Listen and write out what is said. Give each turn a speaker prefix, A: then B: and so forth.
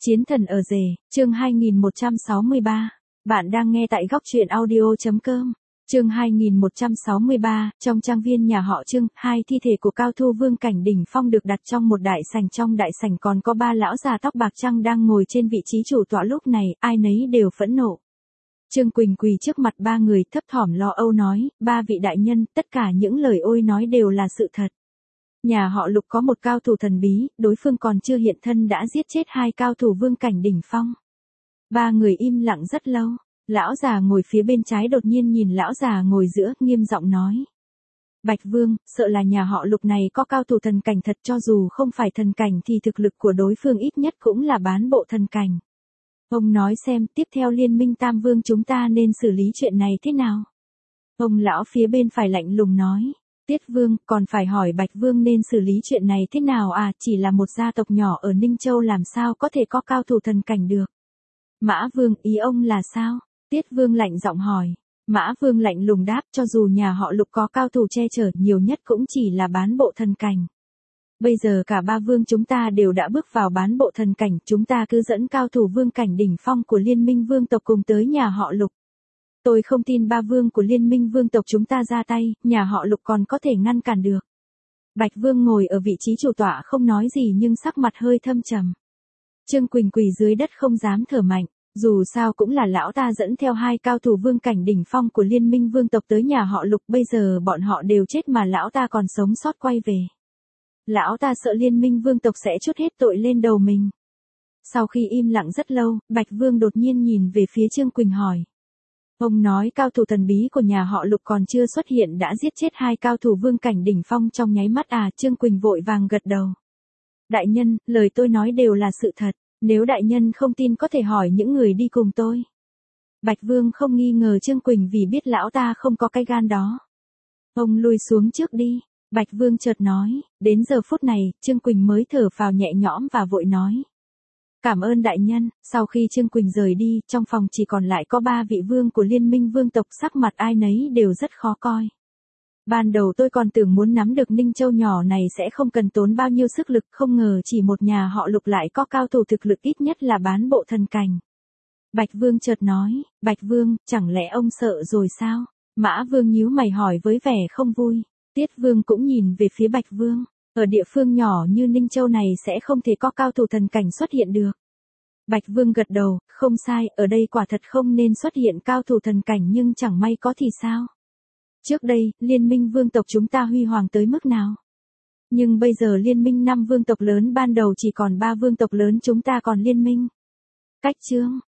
A: Chiến thần ở rể, chương 2163. Bạn đang nghe tại góc truyện audio.com. Chương 2163, trong trang viên nhà họ Trương, hai thi thể của cao thủ vương cảnh đỉnh phong được đặt trong một đại sảnh, trong đại sảnh còn có ba lão già tóc bạc trắng đang ngồi trên vị trí chủ tọa, lúc này, ai nấy đều phẫn nộ. Trương Quỳnh quỳ trước mặt ba người, thấp thỏm lo âu nói, ba vị đại nhân, tất cả những lời ôi nói đều là sự thật. Nhà họ Lục có một cao thủ thần bí, đối phương còn chưa hiện thân đã giết chết hai cao thủ vương cảnh đỉnh phong. Ba người im lặng rất lâu, lão già ngồi phía bên trái đột nhiên nhìn lão già ngồi giữa, nghiêm giọng nói. Bạch Vương, sợ là nhà họ Lục này có cao thủ thần cảnh thật, cho dù không phải thần cảnh thì thực lực của đối phương ít nhất cũng là bán bộ thần cảnh. Ông nói xem, tiếp theo liên minh Tam Vương chúng ta nên xử lý chuyện này thế nào? Ông lão phía bên phải lạnh lùng nói. Tiết Vương, còn phải hỏi Bạch Vương nên xử lý chuyện này thế nào à, chỉ là một gia tộc nhỏ ở Ninh Châu làm sao có thể có cao thủ thần cảnh được. Mã Vương, ý ông là sao? Tiết Vương lạnh giọng hỏi. Mã Vương lạnh lùng đáp, cho dù nhà họ Lục có cao thủ che chở, nhiều nhất cũng chỉ là bán bộ thần cảnh. Bây giờ cả ba vương chúng ta đều đã bước vào bán bộ thần cảnh, chúng ta cứ dẫn cao thủ vương cảnh đỉnh phong của liên minh vương tộc cùng tới nhà họ Lục. Tôi không tin ba vương của liên minh vương tộc chúng ta ra tay, nhà họ Lục còn có thể ngăn cản được. Bạch Vương ngồi ở vị trí chủ tọa không nói gì nhưng sắc mặt hơi thâm trầm. Trương Quỳnh quỳ dưới đất không dám thở mạnh, dù sao cũng là lão ta dẫn theo hai cao thủ vương cảnh đỉnh phong của liên minh vương tộc tới nhà họ Lục, bây giờ bọn họ đều chết mà lão ta còn sống sót quay về. Lão ta sợ liên minh vương tộc sẽ trút hết tội lên đầu mình. Sau khi im lặng rất lâu, Bạch Vương đột nhiên nhìn về phía Trương Quỳnh hỏi. Ông nói cao thủ thần bí của nhà họ Lục còn chưa xuất hiện đã giết chết hai cao thủ vương cảnh đỉnh phong trong nháy mắt à? Trương Quỳnh vội vàng gật đầu. Đại nhân, lời tôi nói đều là sự thật, nếu đại nhân không tin có thể hỏi những người đi cùng tôi. Bạch Vương không nghi ngờ Trương Quỳnh vì biết lão ta không có cái gan đó. Ông lui xuống trước đi, Bạch Vương chợt nói. Đến giờ phút này, Trương Quỳnh mới thở phào nhẹ nhõm và vội nói. Cảm ơn đại nhân. Sau khi Trương Quỳnh rời đi, trong phòng chỉ còn lại có ba vị vương của liên minh vương tộc, sắc mặt ai nấy đều rất khó coi. Ban đầu tôi còn tưởng muốn nắm được Ninh Châu nhỏ này sẽ không cần tốn bao nhiêu sức lực, không ngờ chỉ một nhà họ Lục lại có cao thủ thực lực ít nhất là bán bộ thần cảnh. Bạch Vương chợt nói, Bạch Vương, chẳng lẽ ông sợ rồi sao? Mã Vương nhíu mày hỏi với vẻ không vui. Tiết Vương cũng nhìn về phía Bạch Vương. Ở địa phương nhỏ như Ninh Châu này sẽ không thể có cao thủ thần cảnh xuất hiện được. Bạch Vương gật đầu, không sai, ở đây quả thật không nên xuất hiện cao thủ thần cảnh, nhưng chẳng may có thì sao? Trước đây, liên minh vương tộc chúng ta huy hoàng tới mức nào? Nhưng bây giờ liên minh 5 vương tộc lớn ban đầu chỉ còn 3 vương tộc lớn chúng ta còn liên minh. Cách Trương,